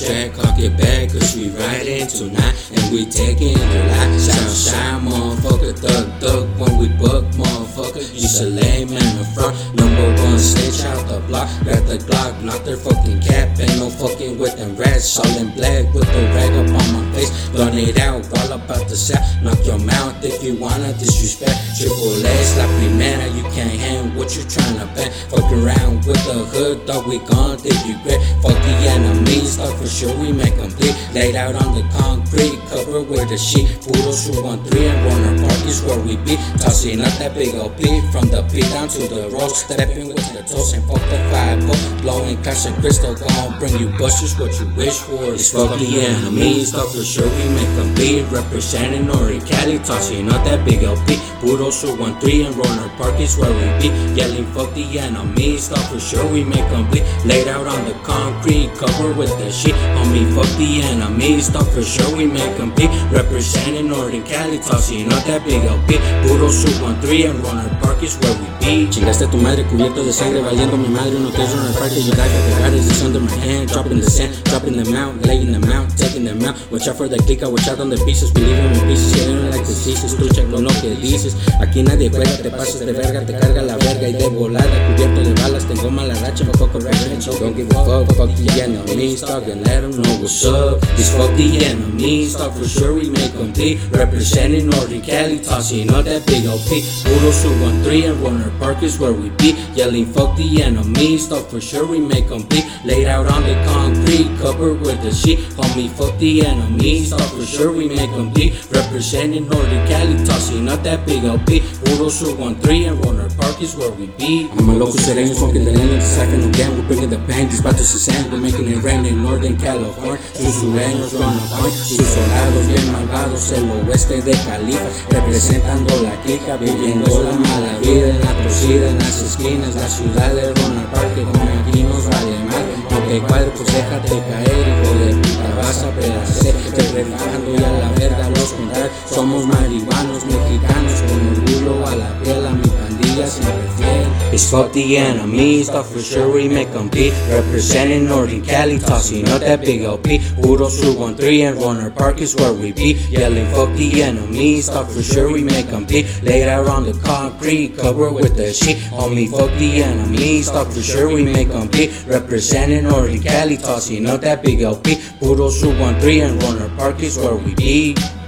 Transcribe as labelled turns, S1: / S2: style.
S1: track, cock it back, cause we riding tonight, and we taking your life. Shine, motherfucker, thug, when we buck, motherfucker. You should lay man in front, #1 snitch out the block. Got the Glock, block their fucking cap, ain't no fucking with them rats. All in black with the rag up on my face. Burn it out, all about the south. Knock your mouth if you wanna disrespect. Triple S, la primera, you can't hang what you tryna ban. Fuck around with the hood, dog, we gon' think you great. Fuck the enemies, dog, for sure we make them bleed. Laid out on the concrete, covered with a sheet. Puro 213 and Warner Park is where we be. Tossing up that big old beat, from the P down to the road. Stepping with the toast and fuck the 5-0. Blowing cash and crystal, gon' bring you busters what you wish for. It's fuck the enemies, dog, for sure we make them bleed. Representing Orange Cali, tossing up that big old beat. Puro 213 and Warner Park is where we be. Yelling fuck the enemies, dog, for sure we make them bleed. Laid out on the concrete, covered with the shit. Homie, fuck the enemies, dog, for sure we make them bleed. Representing Northern Cali, tossing up that big old beat. Puro 213 and Warner Park is where we be. Chingaste a tu madre cubierto de sangre, valiendo mi madre. No te run apart, you like it, the is just under my hand. Dropping the sand, dropping them out, laying them out, taking them out. Watch out for the click, watch out on the pieces. Believe in my pieces, getting like diseases. Trucha con lo que dices. Aquí nadie juega, te pasas de verga, te carga la verga y de volada. Cubierto de balas, tengo mala racha, me fuck around. Don't give a fuck the enemies, dog, and let them know what's up. This fuck the enemies, dog, for sure we make them bleed. Representing Northern Cali, tossing up that big old P. Puro 213 and Warner Park is where we be. Yelling fuck the enemies, dog, for sure we make them bleed. Laid out on the concrete, covered with the sheet. Homie, fuck the enemies, dog, for sure we make them bleed. Representing Northern Cali, tossing up that big old P. Puro 213 and Warner Park is where we be. I'm a local sereno, smoking the land, sacking again, we're bringing the pain. These battles is sand, we're making it rain in Northern California. Sus sureños run a point, sus soldados bien malvados, el oeste de Califa, representando la clica, viviendo la mala vida en la torcida, en las esquinas, la ciudad de Ronald Park, que como aquí nos vale mal. No te cuadro, pues déjate caer, hijo de puta, vas a pedacer, te relajando y a la verga los contrarios. Somos marihuanos mexicanos, con orgullo a la piel, a mi pandilla siempre fiel. It's fuck the enemies, dog, for sure we make them bleed. Representing Northern Cali, tossing up that big old P. Puro 213 and Warner Park is where we be. Yelling fuck the enemies, dog, for sure we make them bleed. Laid out on the concrete, covered with the shit. Homie, fuck the enemies, dog, for sure we make them bleed. Representing Northern Cali, tossing up that big old P. Puro 213 and Warner Park is where we be.